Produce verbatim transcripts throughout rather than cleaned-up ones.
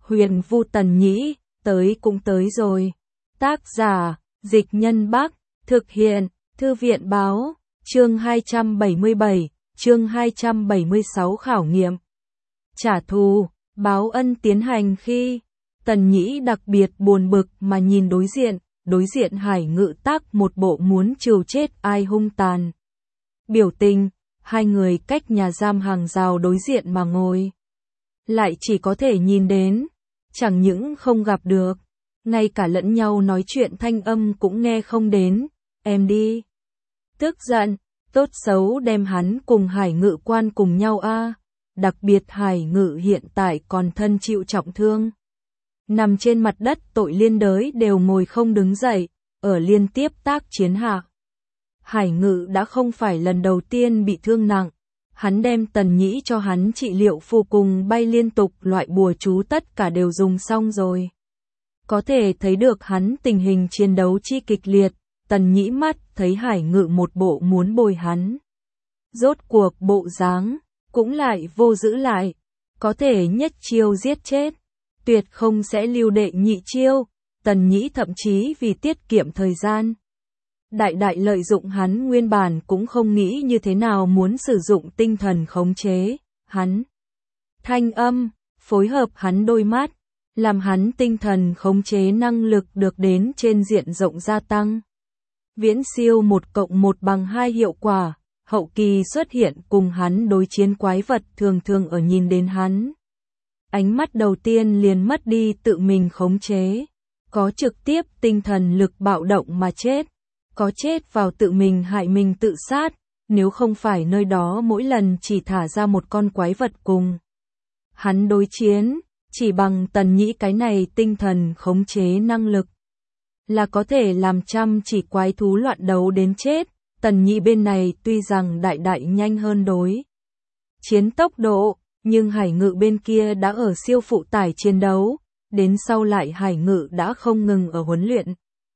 Huyền Vu Tần Nhĩ, tới cũng tới rồi. Tác giả, Dịch Nhân Bắc, thực hiện, Thư viện Báo, chương hai trăm bảy mươi bảy, chương hai trăm bảy mươi sáu khảo nghiệm. Trả thù, báo ân tiến hành khi Tần Nhĩ đặc biệt buồn bực mà nhìn đối diện, đối diện Hải Ngự tác một bộ muốn trừ chết ai hung tàn. Biểu tình, hai người cách nhà giam hàng rào đối diện mà ngồi. Lại chỉ có thể nhìn đến, chẳng những không gặp được, ngay cả lẫn nhau nói chuyện thanh âm cũng nghe không đến, em đi. Tức giận, tốt xấu đem hắn cùng Hải Ngự quan cùng nhau a. Đặc biệt Hải Ngự hiện tại còn thân chịu trọng thương. Nằm trên mặt đất tội liên đới đều ngồi không đứng dậy, ở liên tiếp tác chiến hạ. Hải Ngự đã không phải lần đầu tiên bị thương nặng, hắn đem Tần Nhĩ cho hắn trị liệu phù cùng bay liên tục loại bùa chú tất cả đều dùng xong rồi. Có thể thấy được hắn tình hình chiến đấu chi kịch liệt, Tần Nhĩ mắt thấy Hải Ngự một bộ muốn bồi hắn. Rốt cuộc bộ dáng, cũng lại vô giữ lại, có thể nhất chiêu giết chết, tuyệt không sẽ lưu đệ nhị chiêu, Tần Nhĩ thậm chí vì tiết kiệm thời gian. Đại đại lợi dụng hắn nguyên bản cũng không nghĩ như thế nào muốn sử dụng tinh thần khống chế, hắn. Thanh âm, phối hợp hắn đôi mắt, làm hắn tinh thần khống chế năng lực được đến trên diện rộng gia tăng. Viễn siêu một cộng một bằng hai hiệu quả, hậu kỳ xuất hiện cùng hắn đối chiến quái vật thường thường ở nhìn đến hắn. Ánh mắt đầu tiên liền mất đi tự mình khống chế, có trực tiếp tinh thần lực bạo động mà chết. Có chết vào tự mình hại mình tự sát, nếu không phải nơi đó mỗi lần chỉ thả ra một con quái vật cùng hắn đối chiến, chỉ bằng Tần Nhĩ cái này tinh thần khống chế năng lực, là có thể làm trăm chỉ quái thú loạn đấu đến chết. Tần Nhĩ bên này tuy rằng đại đại nhanh hơn đối chiến tốc độ, nhưng Hải Ngự bên kia đã ở siêu phụ tải chiến đấu, đến sau lại Hải Ngự đã không ngừng ở huấn luyện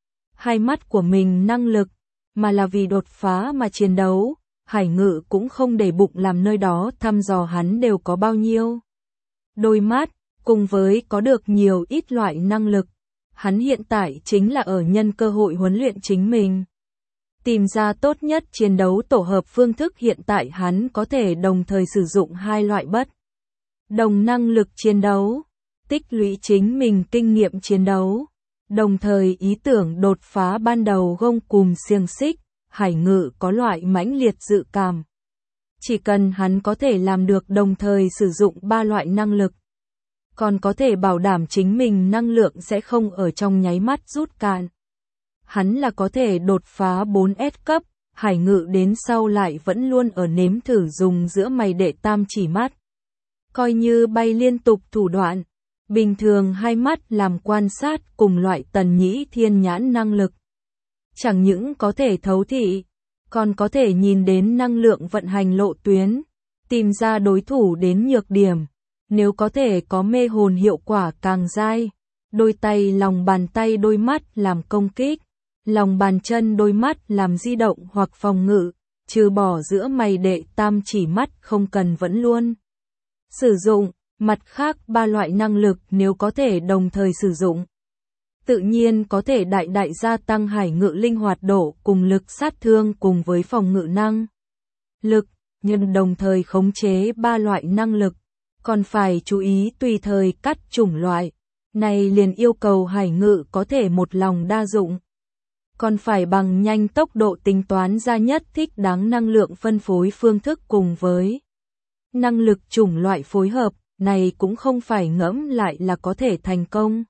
hai mắt của mình năng lực, mà là vì đột phá mà chiến đấu. Hải Ngự cũng không để bụng làm nơi đó thăm dò hắn đều có bao nhiêu đôi mắt, cùng với có được nhiều ít loại năng lực. Hắn hiện tại chính là ở nhân cơ hội huấn luyện chính mình, tìm ra tốt nhất chiến đấu tổ hợp phương thức. Hiện tại hắn có thể đồng thời sử dụng hai loại bất đồng năng lực chiến đấu, tích lũy chính mình kinh nghiệm chiến đấu. Đồng thời ý tưởng đột phá ban đầu gông cùm xiềng xích, Hải Ngự có loại mãnh liệt dự cảm. Chỉ cần hắn có thể làm được đồng thời sử dụng ba loại năng lực, còn có thể bảo đảm chính mình năng lượng sẽ không ở trong nháy mắt rút cạn. Hắn là có thể đột phá bốn S cấp, Hải Ngự đến sau lại vẫn luôn ở nếm thử dùng giữa mày đệ tam chỉ mắt. Coi như bay liên tục thủ đoạn. Bình thường hai mắt làm quan sát cùng loại Tần Nhĩ thiên nhãn năng lực. Chẳng những có thể thấu thị, còn có thể nhìn đến năng lượng vận hành lộ tuyến, tìm ra đối thủ đến nhược điểm. Nếu có thể có mê hồn hiệu quả càng dai, đôi tay lòng bàn tay đôi mắt làm công kích, lòng bàn chân đôi mắt làm di động hoặc phòng ngự, trừ bỏ giữa mày đệ tam chỉ mắt không cần vẫn luôn sử dụng. Mặt khác ba loại năng lực nếu có thể đồng thời sử dụng, tự nhiên có thể đại đại gia tăng Hải Ngự linh hoạt độ cùng lực sát thương cùng với phòng ngự năng lực, nhưng đồng thời khống chế ba loại năng lực, còn phải chú ý tùy thời cắt chủng loại, này liền yêu cầu Hải Ngự có thể một lòng đa dụng, còn phải bằng nhanh tốc độ tính toán ra nhất thích đáng năng lượng phân phối phương thức cùng với năng lực chủng loại phối hợp. Này cũng không phải ngẫm lại là có thể thành công.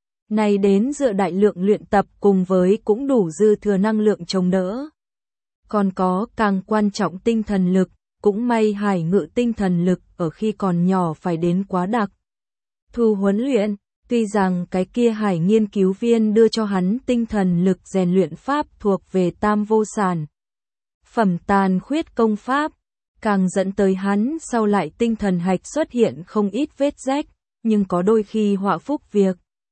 Này đến dựa đại lượng luyện tập cùng với cũng đủ dư thừa năng lượng chống đỡ. Còn có càng quan trọng tinh thần lực, cũng may Hải Ngự tinh thần lực ở khi còn nhỏ phải đến quá đặc. Thu huấn luyện, tuy rằng cái kia Hải nghiên cứu viên đưa cho hắn tinh thần lực rèn luyện pháp thuộc về tam vô sản. Phẩm tàn khuyết công pháp. Càng dẫn tới hắn sau lại tinh thần hạch xuất hiện không ít vết rách, nhưng có đôi khi họa phúc việc.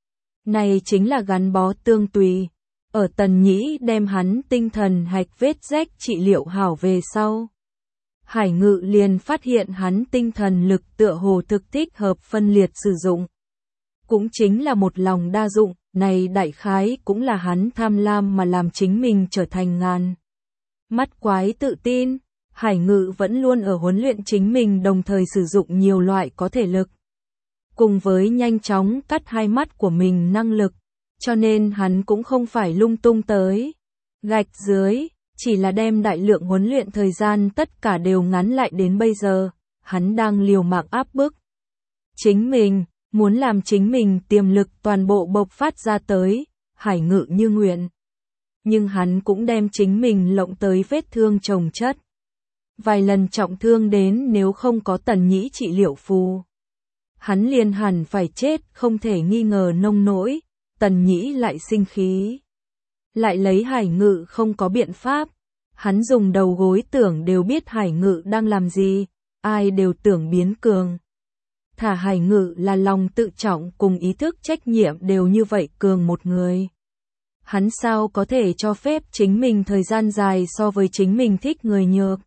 Này chính là gắn bó tương tùy. Ở Tần Nhĩ đem hắn tinh thần hạch vết rách trị liệu hảo về sau. Hải Ngự liền phát hiện hắn tinh thần lực tựa hồ thực thích hợp phân liệt sử dụng. cũng chính là một lòng đa dụng, này đại khái cũng là hắn tham lam mà làm chính mình trở thành ngàn mắt quái tự tin. Hải Ngự vẫn luôn ở huấn luyện chính mình, đồng thời sử dụng nhiều loại có thể lực, cùng với nhanh chóng cắt hai mắt của mình năng lực, cho nên hắn cũng không phải lung tung tới gạch dưới, chỉ là đem đại lượng huấn luyện thời gian tất cả đều ngắn lại đến bây giờ, hắn đang liều mạng áp bức chính mình, muốn làm chính mình tiềm lực toàn bộ bộc phát ra tới, Hải Ngự như nguyện. Nhưng hắn cũng đem chính mình lộng tới vết thương chồng chất. Vài lần trọng thương đến nếu không có Tần Nhĩ trị liệu phù, hắn liền hẳn phải chết không thể nghi ngờ nông nỗi. Tần Nhĩ lại sinh khí, lại lấy Hải Ngự không có biện pháp. Hắn dùng đầu gối tưởng đều biết Hải Ngự đang làm gì, ai đều tưởng biến cường. Thả Hải Ngự là lòng tự trọng cùng ý thức trách nhiệm đều như vậy cường một người. Hắn sao có thể cho phép chính mình thời gian dài so với chính mình thích người nhược.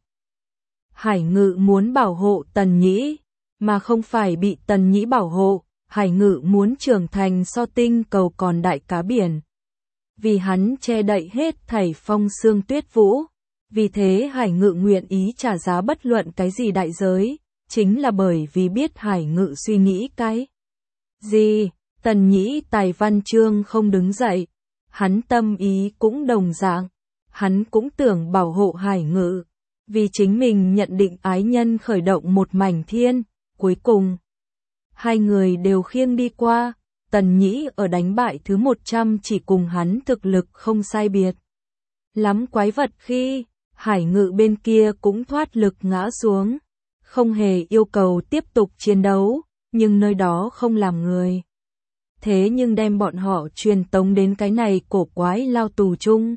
Hải Ngự muốn bảo hộ Tần Nhĩ, mà không phải bị Tần Nhĩ bảo hộ. Hải Ngự muốn trưởng thành so tinh cầu còn đại cá biển. Vì hắn che đậy hết thảy phong sương tuyết vũ. Vì thế Hải Ngự nguyện ý trả giá bất luận cái gì đại giới, chính là bởi vì biết Hải Ngự suy nghĩ cái gì. Tần Nhĩ tài văn chương không đứng dậy, hắn tâm ý cũng đồng dạng, hắn cũng tưởng bảo hộ Hải Ngự, vì chính mình nhận định ái nhân khởi động một mảnh thiên, cuối cùng hai người đều khiêng đi qua. Tần Nhĩ ở đánh bại thứ một trăm chỉ cùng hắn thực lực không sai biệt lắm quái vật khi Hải Ngự bên kia cũng thoát lực ngã xuống, không hề yêu cầu tiếp tục chiến đấu, nhưng nơi đó không làm người. Thế nhưng đem bọn họ truyền tống đến cái này cổ quái lao tù chung,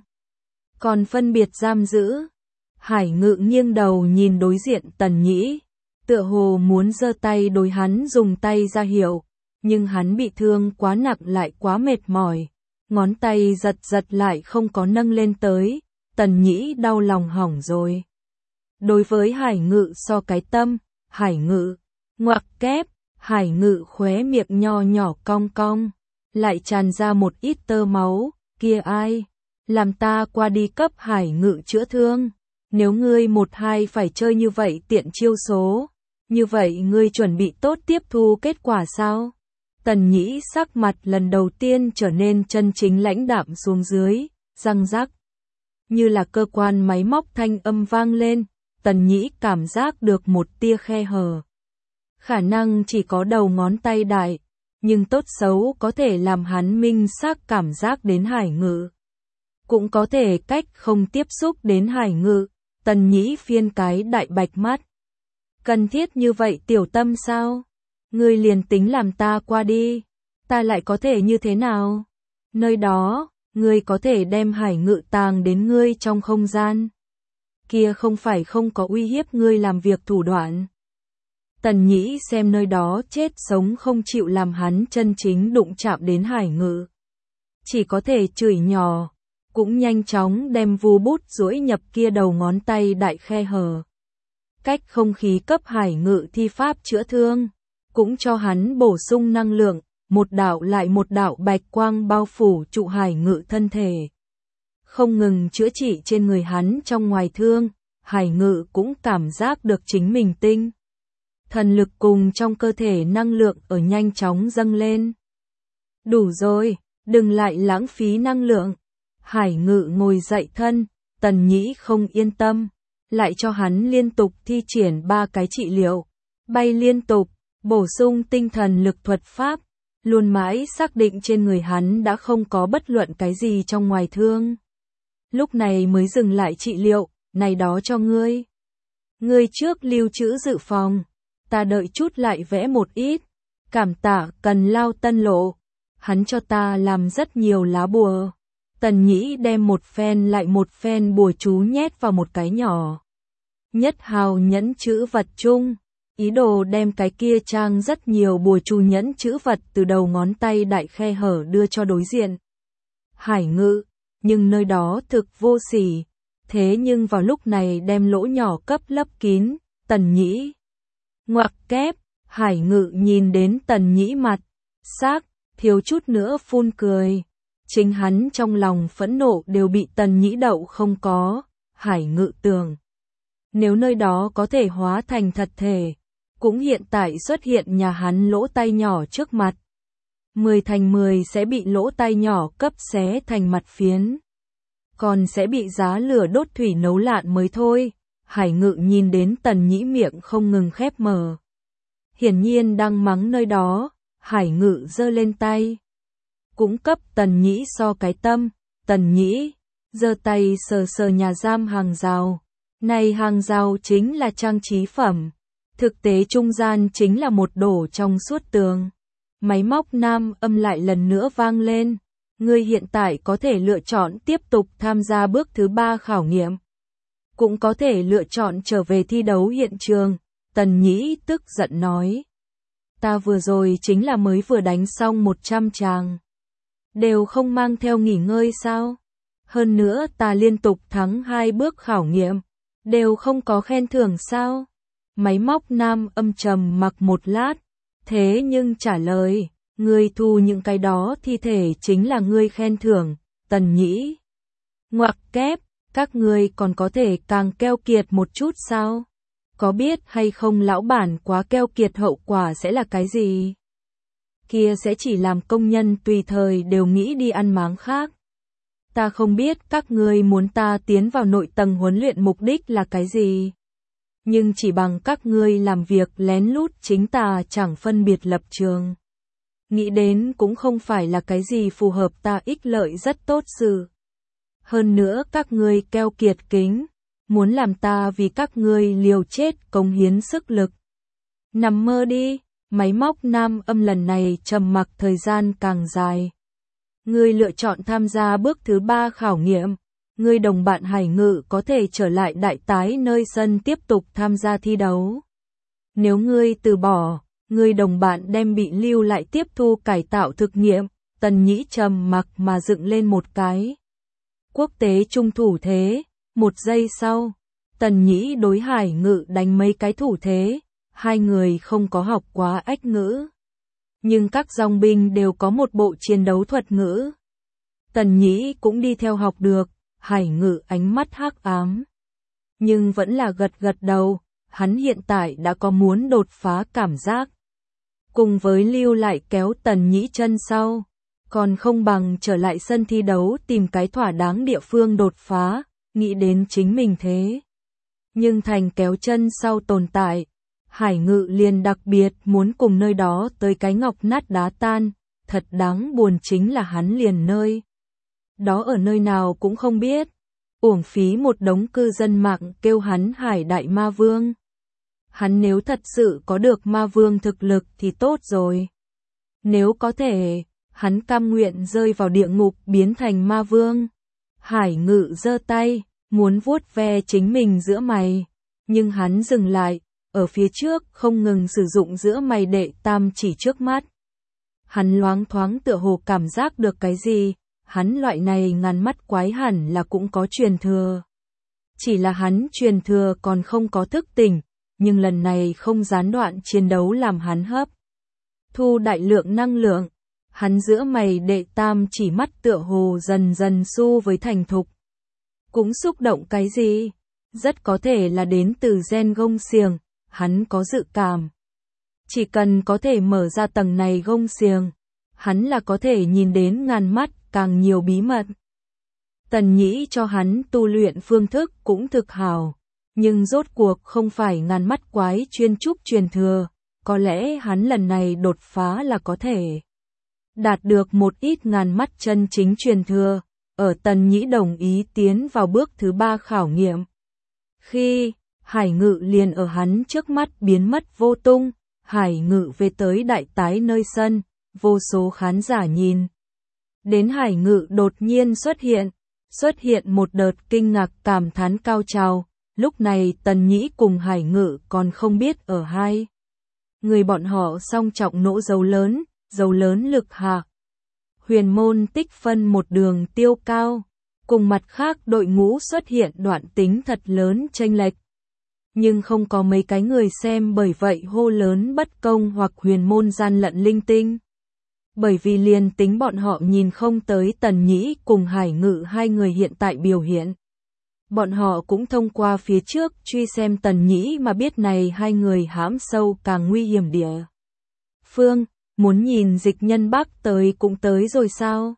còn phân biệt giam giữ. Hải Ngự nghiêng đầu nhìn đối diện Tần Nhĩ, tựa hồ muốn giơ tay đối hắn dùng tay ra hiệu, nhưng hắn bị thương quá nặng lại quá mệt mỏi, ngón tay giật giật lại không có nâng lên tới. Tần Nhĩ đau lòng hỏng rồi. Đối với Hải Ngự so cái tâm, Hải Ngự ngoặc kép, Hải Ngự khóe miệng nho nhỏ cong cong, lại tràn ra một ít tơ máu. Kia ai làm ta qua đi cấp Hải Ngự chữa thương? Nếu ngươi một hai phải chơi như vậy tiện chiêu số, như vậy ngươi chuẩn bị tốt tiếp thu kết quả sao? Tần Nhĩ sắc mặt lần đầu tiên trở nên chân chính lãnh đạm xuống dưới, răng rắc. Như là cơ quan máy móc thanh âm vang lên, Tần Nhĩ cảm giác được một tia khe hở. Khả năng chỉ có đầu ngón tay đại, nhưng tốt xấu có thể làm hắn minh xác cảm giác đến Hải Ngự. Cũng có thể cách không tiếp xúc đến Hải Ngự. Tần Nhĩ phiên cái đại bạch mắt. Cần thiết như vậy tiểu tâm sao? Ngươi liền tính làm ta qua đi, ta lại có thể như thế nào? Nơi đó, ngươi có thể đem Hải Ngự tàng đến ngươi trong không gian. Kia không phải không có uy hiếp ngươi làm việc thủ đoạn. Tần Nhĩ xem nơi đó chết sống không chịu làm hắn chân chính đụng chạm đến Hải Ngự. Chỉ có thể chửi nhỏ, cũng nhanh chóng đem vu bút duỗi nhập kia đầu ngón tay đại khe hở. Cách không khí cấp Hải Ngự thi pháp chữa thương, cũng cho hắn bổ sung năng lượng, một đạo lại một đạo bạch quang bao phủ trụ Hải Ngự thân thể. Không ngừng chữa trị trên người hắn trong ngoài thương, Hải Ngự cũng cảm giác được chính mình tinh thần lực cùng trong cơ thể năng lượng ở nhanh chóng dâng lên. Đủ rồi, đừng lại lãng phí năng lượng. Hải Ngự ngồi dậy thân, Tần Nhĩ không yên tâm, lại cho hắn liên tục thi triển ba cái trị liệu, bay liên tục, bổ sung tinh thần lực thuật pháp, luôn mãi xác định trên người hắn đã không có bất luận cái gì trong ngoài thương. Lúc này mới dừng lại trị liệu, này đó cho ngươi. Ngươi trước lưu trữ dự phòng, ta đợi chút lại vẽ một ít, cảm tạ Cần Lao Tân Lộ, hắn cho ta làm rất nhiều lá bùa. Tần Nhĩ đem một phen lại một phen bùa chú nhét vào một cái nhỏ nhất hào nhẫn chữ vật chung, ý đồ đem cái kia trang rất nhiều bùa chú nhẫn chữ vật từ đầu ngón tay đại khe hở đưa cho đối diện Hải Ngự, nhưng nơi đó thực vô sỉ, thế nhưng vào lúc này đem lỗ nhỏ cấp lấp kín. Tần Nhĩ ngoặc kép, Hải Ngự nhìn đến Tần Nhĩ mặt sắc, thiếu chút nữa phun cười. Chính hắn trong lòng phẫn nộ đều bị Tần Nhĩ đậu không có. Hải Ngự tưởng, nếu nơi đó có thể hóa thành thật thể, cũng hiện tại xuất hiện nhà hắn lỗ tay nhỏ trước mặt. Mười thành mười sẽ bị lỗ tay nhỏ cấp xé thành mặt phiến. Còn sẽ bị giá lửa đốt thủy nấu lạn mới thôi. Hải Ngự nhìn đến Tần Nhĩ miệng không ngừng khép mở. Hiển nhiên đang mắng nơi đó, Hải Ngự giơ lên tay. Cũng cấp Tần Nhĩ so cái tâm. Tần Nhĩ giơ tay sờ sờ nhà giam hàng rào. Này hàng rào chính là trang trí phẩm. Thực tế trung gian chính là một đổ trong suốt tường. Máy móc nam âm lại lần nữa vang lên. Ngươi hiện tại có thể lựa chọn tiếp tục tham gia bước thứ ba khảo nghiệm. Cũng có thể lựa chọn trở về thi đấu hiện trường. Tần Nhĩ tức giận nói. Ta vừa rồi chính là mới vừa đánh xong một trăm tràng. Đều không mang theo nghỉ ngơi sao? Hơn nữa ta liên tục thắng hai bước khảo nghiệm. Đều không có khen thưởng sao? Máy móc nam âm trầm mặc một lát. Thế nhưng trả lời, ngươi thu những cái đó thi thể chính là ngươi khen thưởng. Tần Nhĩ ngoặc kép, các ngươi còn có thể càng keo kiệt một chút sao? Có biết hay không lão bản quá keo kiệt hậu quả sẽ là cái gì? Kia sẽ chỉ làm công nhân tùy thời đều nghĩ đi ăn máng khác. Ta không biết các ngươi muốn ta tiến vào nội tầng huấn luyện mục đích là cái gì. Nhưng chỉ bằng các ngươi làm việc lén lút chính ta chẳng phân biệt lập trường. Nghĩ đến cũng không phải là cái gì phù hợp ta ích lợi rất tốt sự. Hơn nữa các ngươi keo kiệt kính, muốn làm ta vì các ngươi liều chết cống hiến sức lực. Nằm mơ đi, máy móc nam âm lần này trầm mặc thời gian càng dài. Ngươi lựa chọn tham gia bước thứ ba khảo nghiệm. Ngươi đồng bạn Hải Ngự có thể trở lại đại tái nơi sân tiếp tục tham gia thi đấu. Nếu ngươi từ bỏ, ngươi đồng bạn đem bị lưu lại tiếp thu cải tạo thực nghiệm. Tần Nhĩ trầm mặc mà dựng lên một cái quốc tế trung thủ thế. Một giây sau, Tần Nhĩ đối Hải Ngự đánh mấy cái thủ thế. Hai người không có học quá ách ngữ, nhưng các dòng binh đều có một bộ chiến đấu thuật ngữ. Tần Nhĩ cũng đi theo học được. Hải Ngự ánh mắt hắc ám, nhưng vẫn là gật gật đầu. Hắn hiện tại đã có muốn đột phá cảm giác. Cùng với lưu lại kéo Tần Nhĩ chân sau, còn không bằng trở lại sân thi đấu tìm cái thỏa đáng địa phương đột phá. Nghĩ đến chính mình thế, nhưng thành kéo chân sau tồn tại, Hải Ngự liền đặc biệt muốn cùng nơi đó tới cái ngọc nát đá tan. Thật đáng buồn chính là hắn liền nơi đó ở nơi nào cũng không biết. Uổng phí một đống cư dân mạng kêu hắn Hải Đại Ma Vương. Hắn nếu thật sự có được Ma Vương thực lực thì tốt rồi. Nếu có thể, hắn cam nguyện rơi vào địa ngục biến thành Ma Vương. Hải Ngự giơ tay, muốn vuốt ve chính mình giữa mày. Nhưng hắn dừng lại, ở phía trước không ngừng sử dụng giữa mày đệ tam chỉ trước mắt. Hắn loáng thoáng tựa hồ cảm giác được cái gì. Hắn loại này ngàn mắt quái hẳn là cũng có truyền thừa. Chỉ là hắn truyền thừa còn không có thức tỉnh, nhưng lần này không gián đoạn chiến đấu làm hắn hấp thu đại lượng năng lượng. Hắn giữa mày đệ tam chỉ mắt tựa hồ dần dần xu với thành thục. Cũng xúc động cái gì? Rất có thể là đến từ gen gông xiềng, hắn có dự cảm. Chỉ cần có thể mở ra tầng này gông xiềng, hắn là có thể nhìn đến ngàn mắt càng nhiều bí mật. Tần Nhĩ cho hắn tu luyện phương thức cũng thực hảo, nhưng rốt cuộc không phải ngàn mắt quái chuyên trúc truyền thừa, có lẽ hắn lần này đột phá là có thể đạt được một ít ngàn mắt chân chính truyền thừa. Ở Tần Nhĩ đồng ý tiến vào bước thứ ba khảo nghiệm, khi Hải Ngự liền ở hắn trước mắt biến mất vô tung. Hải Ngự về tới đại tái nơi sân, vô số khán giả nhìn đến Hải Ngự đột nhiên xuất hiện, xuất hiện một đợt kinh ngạc cảm thán cao trào. Lúc này Tần Nhĩ cùng Hải Ngự còn không biết ở hai người bọn họ song trọng nỗ dấu lớn, dấu lớn lực hạ. Huyền môn tích phân một đường tiêu cao, cùng mặt khác đội ngũ xuất hiện đoạn tính thật lớn chênh lệch. Nhưng không có mấy cái người xem bởi vậy hô lớn bất công hoặc huyền môn gian lận linh tinh. Bởi vì liền tính bọn họ nhìn không tới Tần Nhĩ cùng Hải Ngự hai người hiện tại biểu hiện. Bọn họ cũng thông qua phía trước truy xem Tần Nhĩ mà biết này hai người hãm sâu càng nguy hiểm địa. Phương, muốn nhìn Dịch Nhân Bắc tới cũng tới rồi sao?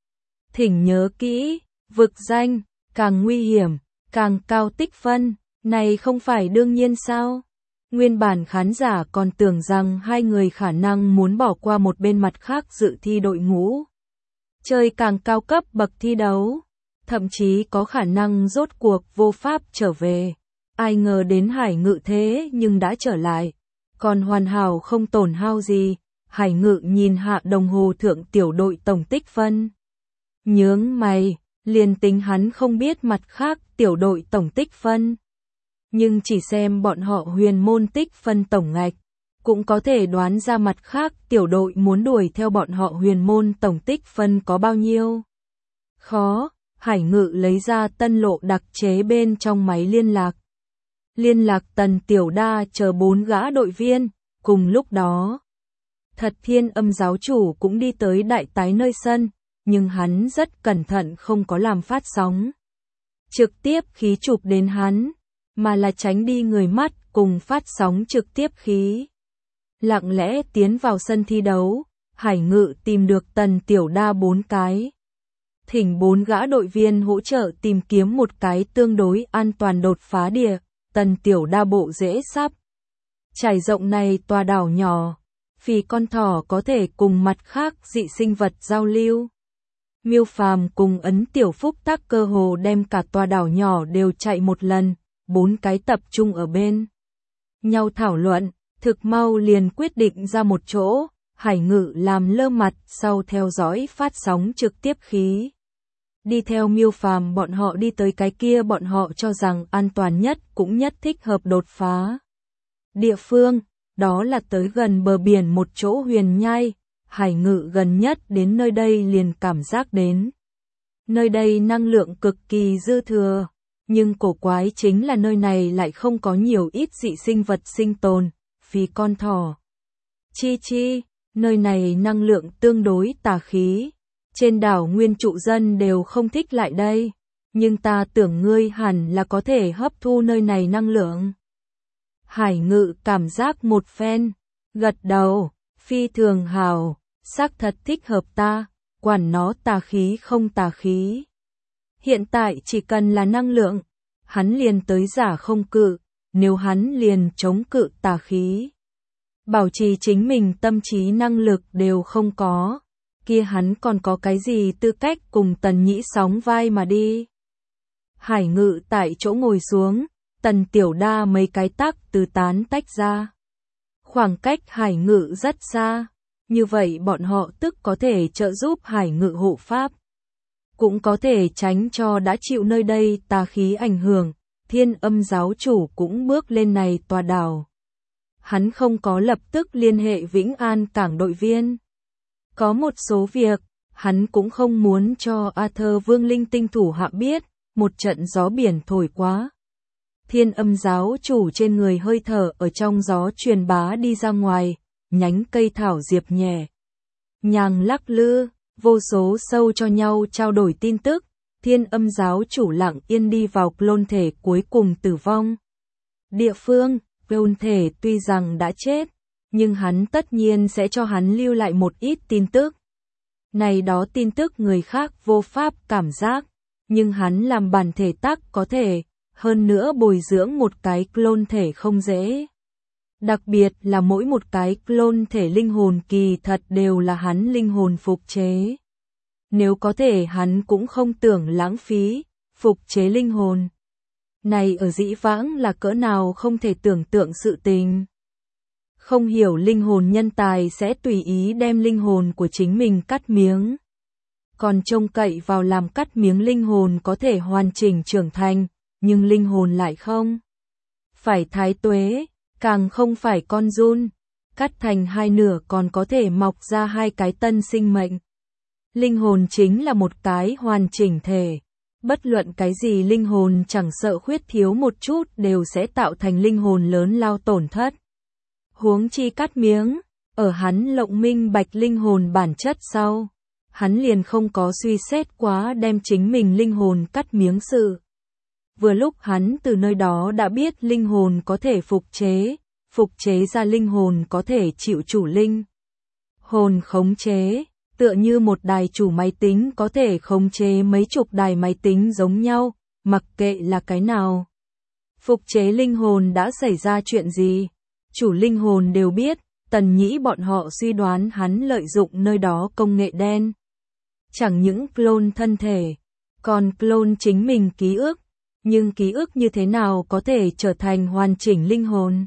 Thỉnh nhớ kỹ, vực danh, càng nguy hiểm, càng cao tích phân, này không phải đương nhiên sao? Nguyên bản khán giả còn tưởng rằng hai người khả năng muốn bỏ qua một bên mặt khác dự thi đội ngũ. Chơi càng cao cấp bậc thi đấu, thậm chí có khả năng rốt cuộc vô pháp trở về. Ai ngờ đến Hải Ngự thế nhưng đã trở lại, còn hoàn hảo không tổn hao gì. Hải Ngự nhìn hạ đồng hồ thượng tiểu đội tổng tích phân. Nhướng mày, liền tính hắn không biết mặt khác tiểu đội tổng tích phân. Nhưng chỉ xem bọn họ huyền môn tích phân tổng ngạch, cũng có thể đoán ra mặt khác tiểu đội muốn đuổi theo bọn họ huyền môn tổng tích phân có bao nhiêu. Khó, Hải Ngự lấy ra tân lộ đặc chế bên trong máy liên lạc. Liên lạc Tần Tiểu Đa chờ bốn gã đội viên, cùng lúc đó. Thật Thiên Âm giáo chủ cũng đi tới đại tái nơi sân, nhưng hắn rất cẩn thận không có làm phát sóng. Trực tiếp khí chụp đến hắn, mà là tránh đi người mắt cùng phát sóng trực tiếp khí. Lặng lẽ tiến vào sân thi đấu, Hải Ngự tìm được Tần Tiểu Đa bốn cái. Thỉnh bốn gã đội viên hỗ trợ tìm kiếm một cái tương đối an toàn đột phá địa, Tần Tiểu Đa bộ dễ sắp. Trải rộng này tòa đảo nhỏ, vì con thỏ có thể cùng mặt khác dị sinh vật giao lưu. Miêu Phàm cùng Ấn Tiểu Phúc tác cơ hồ đem cả tòa đảo nhỏ đều chạy một lần, bốn cái tập trung ở bên nhau thảo luận, thực mau liền quyết định ra một chỗ, Hải Ngự làm lơ mặt sau theo dõi phát sóng trực tiếp khí. Đi theo Miêu Phàm bọn họ đi tới cái kia bọn họ cho rằng an toàn nhất cũng nhất thích hợp đột phá địa phương, đó là tới gần bờ biển một chỗ huyền nhai. Hải Ngự gần nhất đến nơi đây liền cảm giác đến. Nơi đây năng lượng cực kỳ dư thừa, nhưng cổ quái chính là nơi này lại không có nhiều ít dị sinh vật sinh tồn, vì con thỏ. Chi chi, nơi này năng lượng tương đối tà khí, trên đảo nguyên trụ dân đều không thích lại đây, nhưng ta tưởng ngươi hẳn là có thể hấp thu nơi này năng lượng. Hải Ngự cảm giác một phen, gật đầu, phi thường hào. Xác thật thích hợp ta, quản nó tà khí không tà khí. Hiện tại chỉ cần là năng lượng, hắn liền tới giả không cự, nếu hắn liền chống cự tà khí. Bảo trì chính mình tâm trí năng lực đều không có, kia hắn còn có cái gì tư cách cùng Tần Nhĩ sóng vai mà đi. Hải Ngự tại chỗ ngồi xuống, Tần Tiểu Đa mấy cái tác từ tán tách ra. Khoảng cách Hải Ngự rất xa. Như vậy bọn họ tức có thể trợ giúp Hải Ngự hộ pháp. Cũng có thể tránh cho đã chịu nơi đây tà khí ảnh hưởng, Thiên Âm giáo chủ cũng bước lên này tòa đảo. Hắn không có lập tức liên hệ Vĩnh An cảng đội viên. Có một số việc, hắn cũng không muốn cho Arthur Vương Linh tinh thủ hạ biết, một trận gió biển thổi quá. Thiên Âm giáo chủ trên người hơi thở ở trong gió truyền bá đi ra ngoài. Nhánh cây thảo diệp nhẹ nhàng lắc lư, vô số sâu cho nhau trao đổi tin tức, Thiên Âm giáo chủ lặng yên đi vào clone thể cuối cùng tử vong. Địa phương, clone thể tuy rằng đã chết, nhưng hắn tất nhiên sẽ cho hắn lưu lại một ít tin tức. Này đó tin tức người khác vô pháp cảm giác, nhưng hắn làm bản thể tác có thể, hơn nữa bồi dưỡng một cái clone thể không dễ. Đặc biệt là mỗi một cái clone thể linh hồn kỳ thật đều là hắn linh hồn phục chế. Nếu có thể hắn cũng không tưởng lãng phí, phục chế linh hồn. Này ở dĩ vãng là cỡ nào không thể tưởng tượng sự tình. Không hiểu linh hồn nhân tài sẽ tùy ý đem linh hồn của chính mình cắt miếng. Còn trông cậy vào làm cắt miếng linh hồn có thể hoàn chỉnh trưởng thành, nhưng linh hồn lại không. Phải thái tuế. Càng không phải con giun, cắt thành hai nửa còn có thể mọc ra hai cái tân sinh mệnh. Linh hồn chính là một cái hoàn chỉnh thể, bất luận cái gì linh hồn chẳng sợ khuyết thiếu một chút đều sẽ tạo thành linh hồn lớn lao tổn thất. Huống chi cắt miếng, Ở hắn lộng minh bạch linh hồn bản chất sau, hắn liền không có suy xét quá đem chính mình linh hồn cắt miếng sự. Vừa lúc hắn từ nơi đó đã biết linh hồn có thể phục chế, phục chế ra linh hồn có thể chịu chủ linh hồn khống chế, tựa như một đài chủ máy tính có thể khống chế mấy chục đài máy tính giống nhau, mặc kệ là cái nào. Phục chế linh hồn đã xảy ra chuyện gì? Chủ linh hồn đều biết, Tần Nhĩ bọn họ suy đoán hắn lợi dụng nơi đó công nghệ đen. Chẳng những clone thân thể, còn clone chính mình ký ức, nhưng ký ức như thế nào có thể trở thành hoàn chỉnh linh hồn?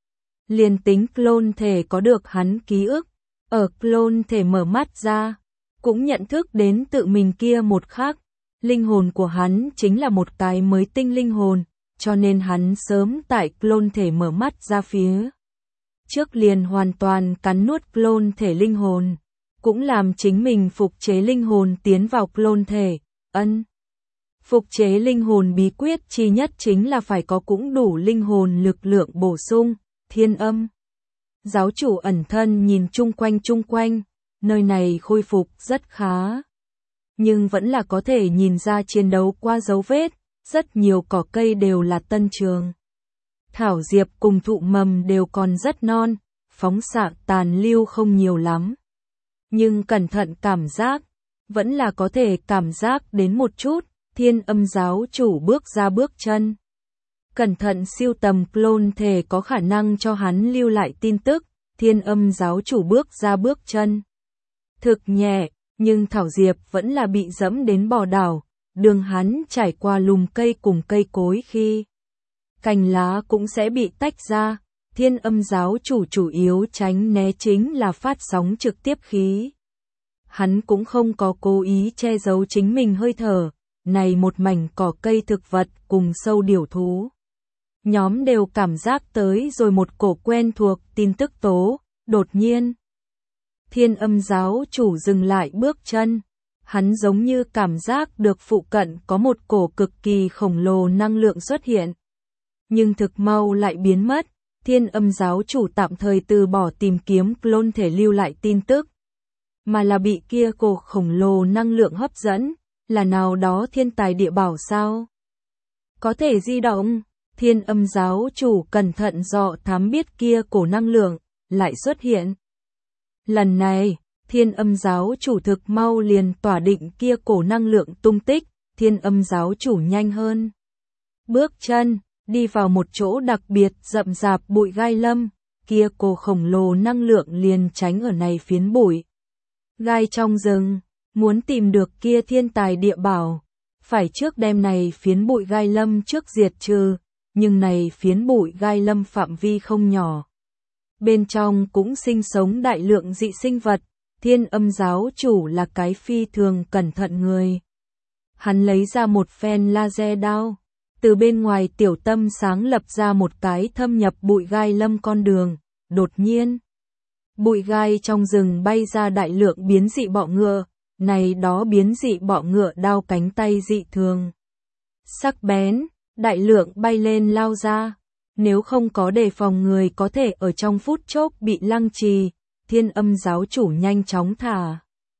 Liền tính clone thể có được hắn ký ức, ở clone thể mở mắt ra, cũng nhận thức đến tự mình kia một khắc, linh hồn của hắn chính là một cái mới tinh linh hồn, cho nên hắn sớm tại clone thể mở mắt ra phía trước liền hoàn toàn cắn nuốt clone thể linh hồn, cũng làm chính mình phục chế linh hồn tiến vào clone thể. Ân. Phục chế linh hồn bí quyết chi nhất chính là phải có cũng đủ linh hồn lực lượng bổ sung. Thiên Âm giáo chủ ẩn thân nhìn chung quanh chung quanh, nơi này khôi phục rất khá, nhưng vẫn là có thể nhìn ra chiến đấu qua dấu vết, rất nhiều cỏ cây đều là tân trường. Thảo diệp cùng thụ mầm đều còn rất non, phóng xạ tàn lưu không nhiều lắm. Nhưng cẩn thận cảm giác, vẫn là có thể cảm giác đến một chút. Thiên Âm giáo chủ bước ra bước chân. Cẩn thận siêu tầm clone thể có khả năng cho hắn lưu lại tin tức. Thiên Âm giáo chủ bước ra bước chân. Thực nhẹ, nhưng Thảo Diệp vẫn là bị dẫm đến bò đảo. Đường hắn trải qua lùm cây cùng cây cối khi cành lá cũng sẽ bị tách ra. Thiên Âm giáo chủ chủ yếu tránh né chính là phát sóng trực tiếp khí. Hắn cũng không có cố ý che giấu chính mình hơi thở. Này một mảnh cỏ cây thực vật cùng sâu điểu thú. Nhóm đều cảm giác tới rồi một cổ quen thuộc tin tức tố, đột nhiên. Thiên Âm giáo chủ dừng lại bước chân. Hắn giống như cảm giác được phụ cận có một cổ cực kỳ khổng lồ năng lượng xuất hiện. Nhưng thực mau lại biến mất. Thiên Âm giáo chủ tạm thời từ bỏ tìm kiếm clone thể lưu lại tin tức. Mà là bị kia cổ khổng lồ năng lượng hấp dẫn. Là nào đó thiên tài địa bảo sao? Có thể di động. Thiên Âm giáo chủ cẩn thận dò thám biết kia cổ năng lượng lại xuất hiện. Lần này, Thiên Âm giáo chủ thực mau liền tỏa định kia cổ năng lượng tung tích. Thiên Âm giáo chủ nhanh hơn bước chân, đi vào một chỗ đặc biệt rậm rạp bụi gai lâm. Kia cổ khổng lồ năng lượng liền tránh ở này phiến bụi gai trong rừng. Muốn tìm được kia thiên tài địa bảo, phải trước đem này phiến bụi gai lâm trước diệt trừ, nhưng này phiến bụi gai lâm phạm vi không nhỏ. Bên trong cũng sinh sống đại lượng dị sinh vật. Thiên Âm giáo chủ là cái phi thường cẩn thận người. Hắn lấy ra một phen laser đao, từ bên ngoài tiểu tâm sáng lập ra một cái thâm nhập bụi gai lâm con đường. Đột nhiên, bụi gai trong rừng bay ra đại lượng biến dị bọ ngựa. Này đó biến dị bọ ngựa đao cánh tay dị thường sắc bén, đại lượng bay lên lao ra. Nếu không có đề phòng người có thể ở trong phút chốc bị lăng trì. Thiên Âm giáo chủ nhanh chóng thả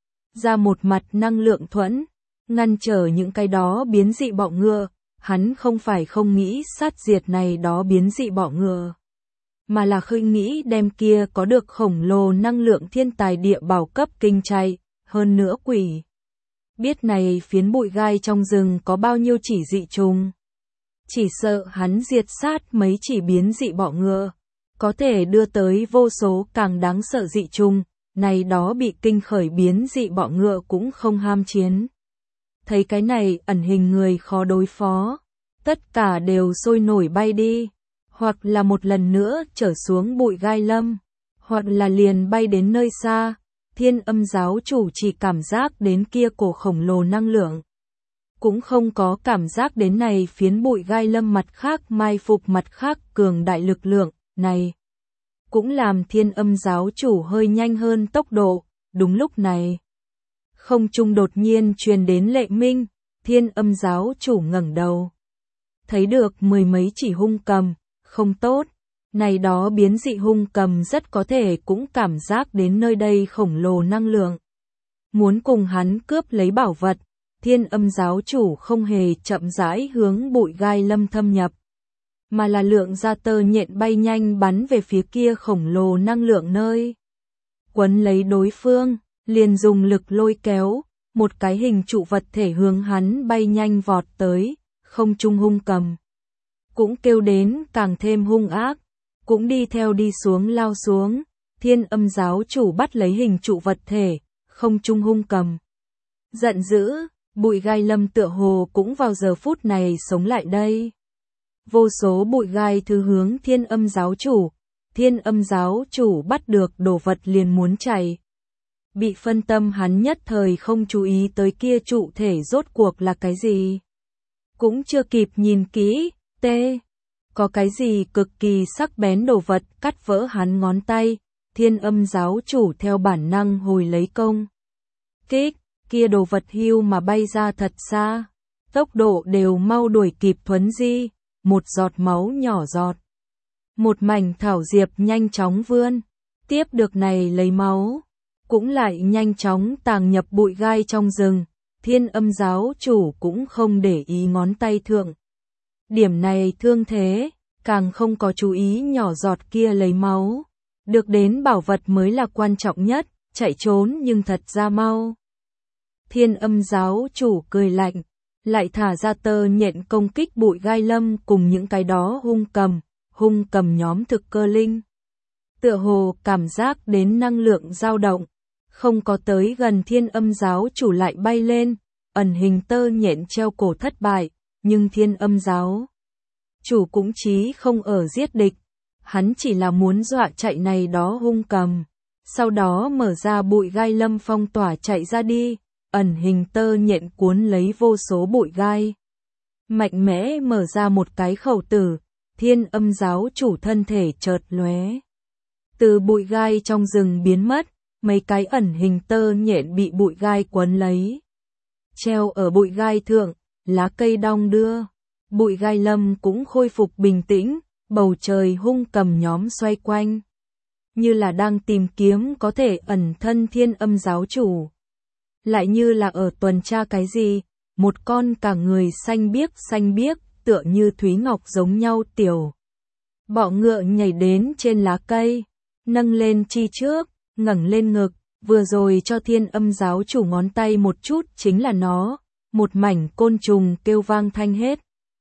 ra một mặt năng lượng thuẫn, ngăn trở những cái đó biến dị bọ ngựa. Hắn không phải không nghĩ sát diệt này đó biến dị bọ ngựa, mà là khơi nghĩ đem kia có được khổng lồ năng lượng thiên tài địa bảo cấp kinh chạy. Hơn nữa quỷ biết này phiến bụi gai trong rừng có bao nhiêu chỉ dị trùng. Chỉ sợ hắn diệt sát mấy chỉ biến dị bọ ngựa, có thể đưa tới vô số càng đáng sợ dị trùng. Này đó bị kinh khởi biến dị bọ ngựa cũng không ham chiến. Thấy cái này ẩn hình người khó đối phó, tất cả đều sôi nổi bay đi, hoặc là một lần nữa trở xuống bụi gai lâm, hoặc là liền bay đến nơi xa. Thiên Âm giáo chủ chỉ cảm giác đến kia cổ khổng lồ năng lượng, cũng không có cảm giác đến này phiến bụi gai lâm mặt khác mai phục mặt khác cường đại lực lượng. Này cũng làm Thiên Âm giáo chủ hơi nhanh hơn tốc độ. Đúng lúc này, không trung đột nhiên truyền đến lệ minh. Thiên Âm giáo chủ ngẩng đầu, thấy được mười mấy chỉ hung cầm. Không tốt, Này đó biến dị hung cầm rất có thể cũng cảm giác đến nơi đây khổng lồ năng lượng. Muốn cùng hắn cướp lấy bảo vật, Thiên Âm giáo chủ không hề chậm rãi hướng bụi gai lâm thâm nhập, mà là lượng ra tơ nhện bay nhanh bắn về phía kia khổng lồ năng lượng nơi. Quấn lấy đối phương, liền dùng lực lôi kéo, một cái hình trụ vật thể hướng hắn bay nhanh vọt tới, không trung hung cầm. Cũng kêu đến càng thêm hung ác, cũng đi theo đi xuống lao xuống, Thiên Âm giáo chủ bắt lấy hình trụ vật thể, không trung hung cầm. Giận dữ, bụi gai lâm tựa hồ cũng vào giờ phút này sống lại đây. Vô số bụi gai thứ hướng Thiên Âm giáo chủ, Thiên Âm giáo chủ bắt được đồ vật liền muốn chạy. Bị phân tâm hắn nhất thời không chú ý tới kia trụ thể rốt cuộc là cái gì. Cũng chưa kịp nhìn kỹ, tê. Có cái gì cực kỳ sắc bén đồ vật cắt vỡ hắn ngón tay, Thiên Âm giáo chủ theo bản năng hồi lấy công. Kích, kia đồ vật hưu mà bay ra thật xa, tốc độ đều mau đuổi kịp Thuấn Di, một giọt máu nhỏ giọt. Một mảnh thảo diệp nhanh chóng vươn, tiếp được này lấy máu, cũng lại nhanh chóng tàng nhập bụi gai trong rừng, Thiên Âm giáo chủ cũng không để ý ngón tay thượng. Điểm này thương thế, càng không có chú ý nhỏ giọt kia lấy máu. Được đến bảo vật mới là quan trọng nhất, chạy trốn nhưng thật ra mau. Thiên Âm giáo chủ cười lạnh, lại thả ra tơ nhện công kích bụi gai lâm cùng những cái đó hung cầm, hung cầm nhóm thực cơ linh. Tựa hồ cảm giác đến năng lượng dao động, không có tới gần Thiên Âm giáo chủ lại bay lên, ẩn hình tơ nhện treo cổ thất bại, nhưng Thiên Âm giáo chủ cũng chí không ở giết địch, hắn chỉ là muốn dọa chạy này đó hung cầm, sau đó mở ra bụi gai lâm phong tỏa chạy ra đi, ẩn hình tơ nhện cuốn lấy vô số bụi gai. Mạnh mẽ mở ra một cái khẩu tử, Thiên Âm giáo chủ thân thể chợt lóe. Từ bụi gai trong rừng biến mất, mấy cái ẩn hình tơ nhện bị bụi gai quấn lấy. Treo ở bụi gai thượng, lá cây đong đưa. Bụi gai lâm cũng khôi phục bình tĩnh, bầu trời hung cầm nhóm xoay quanh. Như là đang tìm kiếm có thể ẩn thân Thiên Âm giáo chủ. Lại như là ở tuần tra cái gì, một con cả người xanh biếc xanh biếc, tựa như Thúy Ngọc giống nhau tiểu. Bọ ngựa nhảy đến trên lá cây, nâng lên chi trước, ngẩng lên ngực, vừa rồi cho Thiên Âm giáo chủ ngón tay một chút chính là nó, một mảnh côn trùng kêu vang thanh hết.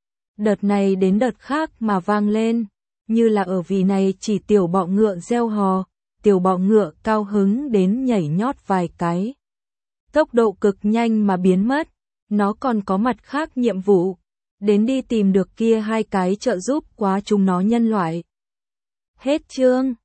Đợt này đến đợt khác mà vang lên, như là ở vì này chỉ tiểu bọ ngựa reo hò, tiểu bọ ngựa cao hứng đến nhảy nhót vài cái. Tốc độ cực nhanh mà biến mất, nó còn có mặt khác nhiệm vụ, đến đi tìm được kia hai cái trợ giúp quá chúng nó nhân loại. Hết chương.